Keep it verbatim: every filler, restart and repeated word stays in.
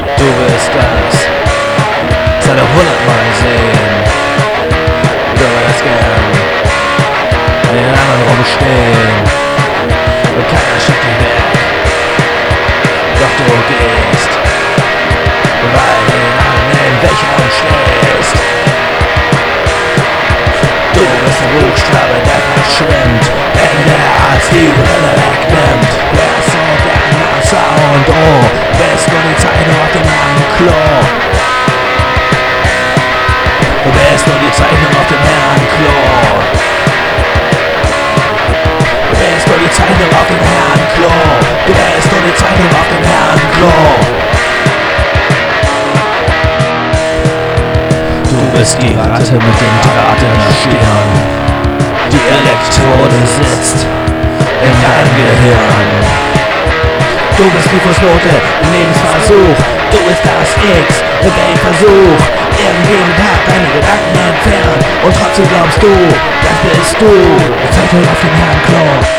Du willst das seit hundertmal sehen. Du würdest gern in den anderen rumstehen und keiner schickt dich weg. Doch du gehst, weil du den anderen Wächtern stehst. Du bist der Buchstabe, der verschwimmt, wenn der Arzt die Brille wegnimmt. Wer ist so gern nach A und O, bist nur die Zeichnung auf dem langen Klo. Du bist nur die Zeichnung auf dem Herrenklo. Du bist nur die Zeichnung auf dem Herrenklo. Du bist nur die Zeichnung auf dem Herrenklo. Du bist die Ratte mit dem Draht in der Stirn. Die Elektrode sitzt in deinem Gehirn. Du bist die Fußnote im Lebensversuch. Du bist das X im Weltversuch. Jeden Tag deine Gedanken entfernt und trotzdem glaubst du, das bist du. Die Zeichnung auf dem Herrenklo.